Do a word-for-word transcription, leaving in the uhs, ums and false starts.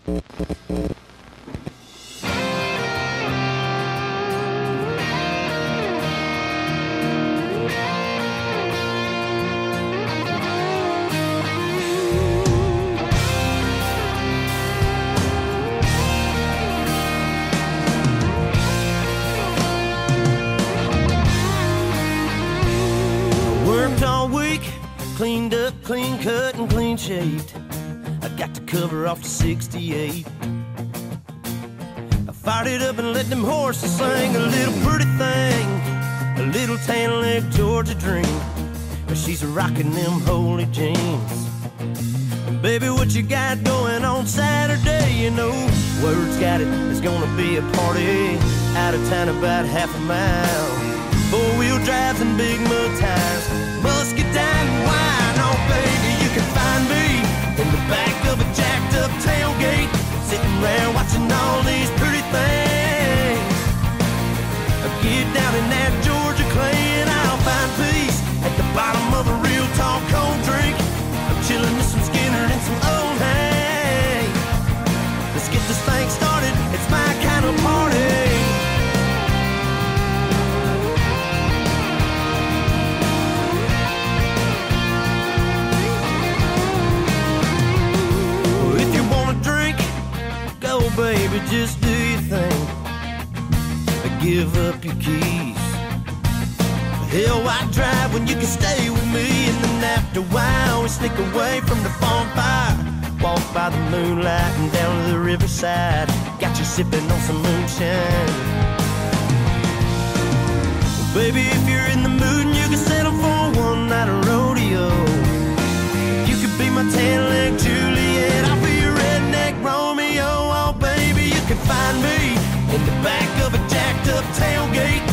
Cleaned up, clean cut, and clean shaved. I got the cover off the sixty-eight. I fired it up and let them horses sing. A little pretty thing, a little tan leg Georgia dream. But she's rocking them holy jeans. And baby, what you got going on Saturday? You know, word's got it, there's gonna be a party out of town about half a mile. Four-wheel drives and big mud tires, muscadine and wine. Oh, baby, you can find me in the back of a jacked-up tailgate, sitting there watching all these pretty things. Get down in that Georgia clay and I'll find peace at the bottom of a real tall cold drink. I'm chilling with some Skinner and some old hay. Let's get this thing started, it's my kind of party. Baby, just do your thing, but give up your keys. Hell, why drive when you can stay with me? And then after a while we sneak away from the bonfire, walk by the moonlight and down to the riverside. Got you sipping on some moonshine. Well, baby, if you're in the mood and you can settle for one night of rodeo, you could be my tan-leg Juliet, I'll be your redneck Romeo. Find me in the back of a jacked up tailgate,